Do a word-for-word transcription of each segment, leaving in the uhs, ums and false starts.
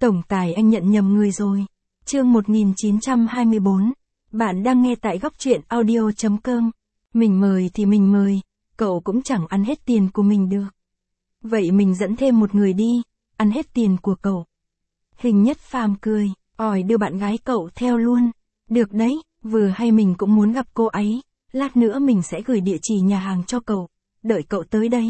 Tổng tài anh nhận nhầm người rồi. Chương một nghìn chín trăm hai mươi bốn. Bạn đang nghe tại góc truyện audio.com. Mình mời thì mình mời, cậu cũng chẳng ăn hết tiền của mình được. Vậy mình dẫn thêm một người đi, ăn hết tiền của cậu. Hình Nhất Phàm cười, ỏi đưa bạn gái cậu theo luôn. Được đấy, vừa hay mình cũng muốn gặp cô ấy, lát nữa mình sẽ gửi địa chỉ nhà hàng cho cậu, đợi cậu tới đấy.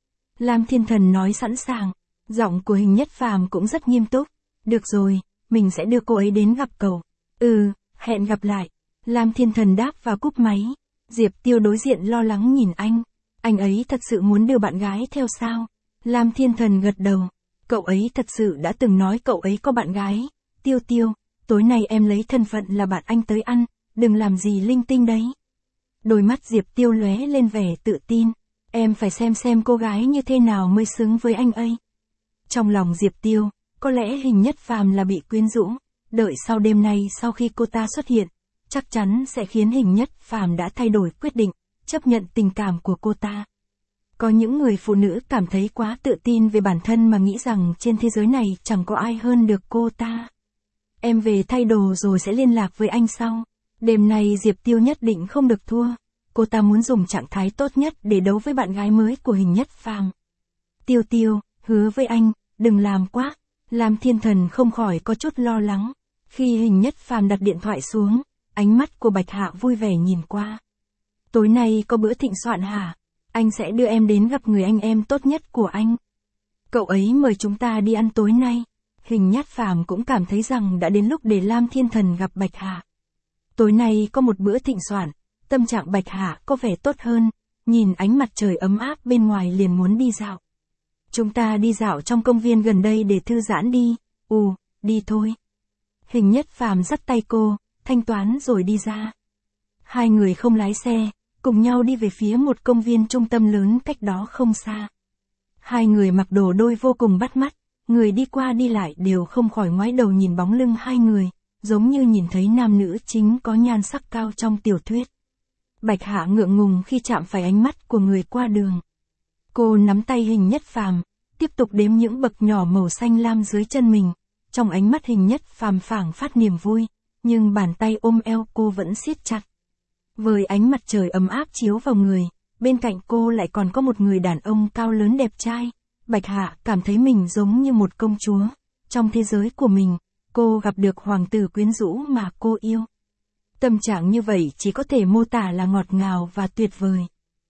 Lam Thiên Thần nói sẵn sàng, giọng của Hình Nhất Phàm cũng rất nghiêm túc. Được rồi, mình sẽ đưa cô ấy đến gặp cậu. Ừ, hẹn gặp lại. Lam Thiên Thần đáp và cúp máy. Diệp Tiêu đối diện lo lắng nhìn anh. Anh ấy thật sự muốn đưa bạn gái theo sao? Lam Thiên Thần gật đầu. Cậu ấy thật sự đã từng nói cậu ấy có bạn gái. Tiêu Tiêu, tối nay em lấy thân phận là bạn anh tới ăn, đừng làm gì linh tinh đấy. Đôi mắt Diệp Tiêu lóe lên vẻ tự tin. Em phải xem xem cô gái như thế nào mới xứng với anh ấy. Trong lòng Diệp Tiêu, có lẽ Hình Nhất Phàm là bị quyến rũ, đợi sau đêm nay sau khi cô ta xuất hiện, chắc chắn sẽ khiến Hình Nhất Phàm đã thay đổi quyết định, chấp nhận tình cảm của cô ta. Có những người phụ nữ cảm thấy quá tự tin về bản thân mà nghĩ rằng trên thế giới này chẳng có ai hơn được cô ta. Em về thay đồ rồi sẽ liên lạc với anh sau. Đêm nay Diệp Tiêu nhất định không được thua. Cô ta muốn dùng trạng thái tốt nhất để đấu với bạn gái mới của Hình Nhất Phàm. Tiêu Tiêu, hứa với anh, đừng làm quá. Lam Thiên Thần không khỏi có chút lo lắng. Khi Hình Nhất Phàm đặt điện thoại xuống, ánh mắt của Bạch Hạ vui vẻ nhìn qua. Tối nay có bữa thịnh soạn hả? Anh sẽ đưa em đến gặp người anh em tốt nhất của anh. Cậu ấy mời chúng ta đi ăn tối nay. Hình Nhất Phàm cũng cảm thấy rằng đã đến lúc để Lam Thiên Thần gặp Bạch Hạ. Tối nay có một bữa thịnh soạn, tâm trạng Bạch Hạ có vẻ tốt hơn, nhìn ánh mặt trời ấm áp bên ngoài liền muốn đi dạo. Chúng ta đi dạo trong công viên gần đây để thư giãn đi. Ù, đi thôi. Hình Nhất Phàm dắt tay cô, thanh toán rồi đi ra. Hai người không lái xe, cùng nhau đi về phía một công viên trung tâm lớn cách đó không xa. Hai người mặc đồ đôi vô cùng bắt mắt, người đi qua đi lại đều không khỏi ngoái đầu nhìn bóng lưng hai người, giống như nhìn thấy nam nữ chính có nhan sắc cao trong tiểu thuyết. Bạch Hạ ngượng ngùng khi chạm phải ánh mắt của người qua đường. Cô nắm tay Hình Nhất Phàm, tiếp tục đếm những bậc nhỏ màu xanh lam dưới chân mình. Trong ánh mắt Hình Nhất Phàm phảng phát niềm vui, nhưng bàn tay ôm eo cô vẫn siết chặt. Với ánh mặt trời ấm áp chiếu vào người, bên cạnh cô lại còn có một người đàn ông cao lớn đẹp trai. Bạch Hạ cảm thấy mình giống như một công chúa. Trong thế giới của mình, cô gặp được hoàng tử quyến rũ mà cô yêu. Tâm trạng như vậy chỉ có thể mô tả là ngọt ngào và tuyệt vời.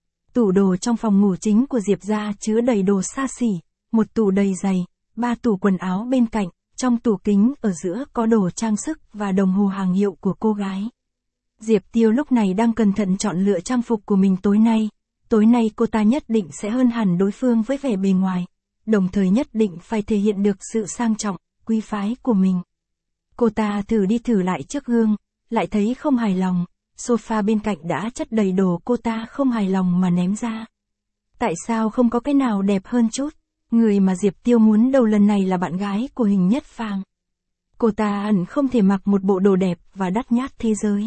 Tủ đồ trong phòng ngủ chính của Diệp gia chứa đầy đồ xa xỉ, một tủ đầy giày, ba tủ quần áo bên cạnh, trong tủ kính ở giữa có đồ trang sức và đồng hồ hàng hiệu của cô gái. Diệp Tiêu lúc này đang cẩn thận chọn lựa trang phục của mình tối nay. Tối nay cô ta nhất định sẽ hơn hẳn đối phương với vẻ bề ngoài, đồng thời nhất định phải thể hiện được sự sang trọng, quý phái của mình. Cô ta thử đi thử lại trước gương, lại thấy không hài lòng, sofa bên cạnh đã chất đầy đồ cô ta không hài lòng mà ném ra. Tại sao không có cái nào đẹp hơn chút? Người mà Diệp Tiêu muốn đầu lần này là bạn gái của Hình Nhất Phàm. Cô ta hẳn không thể mặc một bộ đồ đẹp và đắt nhát thế giới.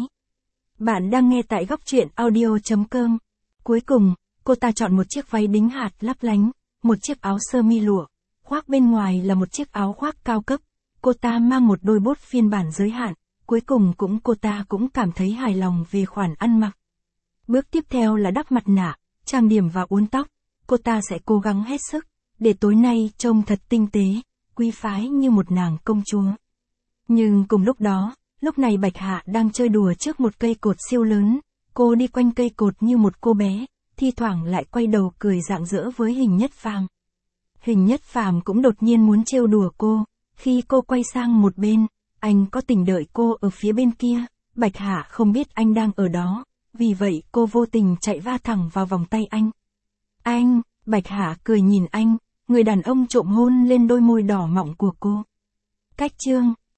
Bạn đang nghe tại góc truyện audio.com. Cuối cùng, cô ta chọn một chiếc váy đính hạt lấp lánh, một chiếc áo sơ mi lụa, khoác bên ngoài là một chiếc áo khoác cao cấp. Cô ta mang một đôi bốt phiên bản giới hạn, cuối cùng cũng cô ta cũng cảm thấy hài lòng về khoản ăn mặc. Bước tiếp theo là đắp mặt nạ, trang điểm và uốn tóc. Cô ta sẽ cố gắng hết sức, để tối nay trông thật tinh tế, quý phái như một nàng công chúa. Nhưng cùng lúc đó, lúc này Bạch Hạ đang chơi đùa trước một cây cột siêu lớn. Cô đi quanh cây cột như một cô bé, thi thoảng lại quay đầu cười rạng rỡ với Hình Nhất Phàm. Hình Nhất Phàm cũng đột nhiên muốn trêu đùa cô. Khi cô quay sang một bên, anh có tình đợi cô ở phía bên kia. Bạch Hạ không biết anh đang ở đó, vì vậy cô vô tình chạy va thẳng vào vòng tay anh. Anh, Bạch Hạ cười nhìn anh, người đàn ông trộm hôn lên đôi môi đỏ mọng của cô. Cách chương